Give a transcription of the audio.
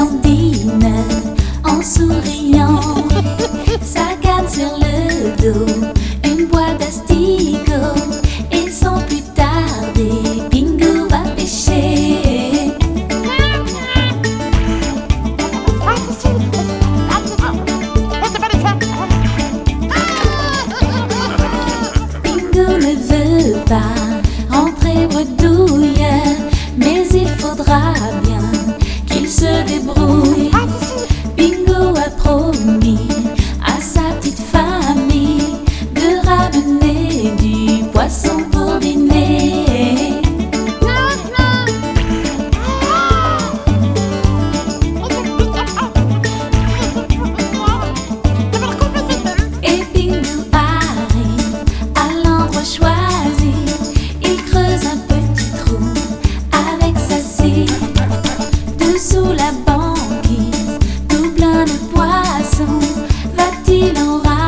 dandine en souriant, sa canne sur le dos, une boîte d'asticots, et sans plus tarder, Bingo va pêcher. Bingo ne veut pas rentrer bredouille, mais il faudra bien qu'il se débrouille. Bingo a promis à sa petite famille de ramener du poisson pour dîner. Et Bingo arrive à l'endroit choisi. Il creuse un petit trou avec sa scie. Dessous la banquise, tout plein de poissons, va-t-il en ramener?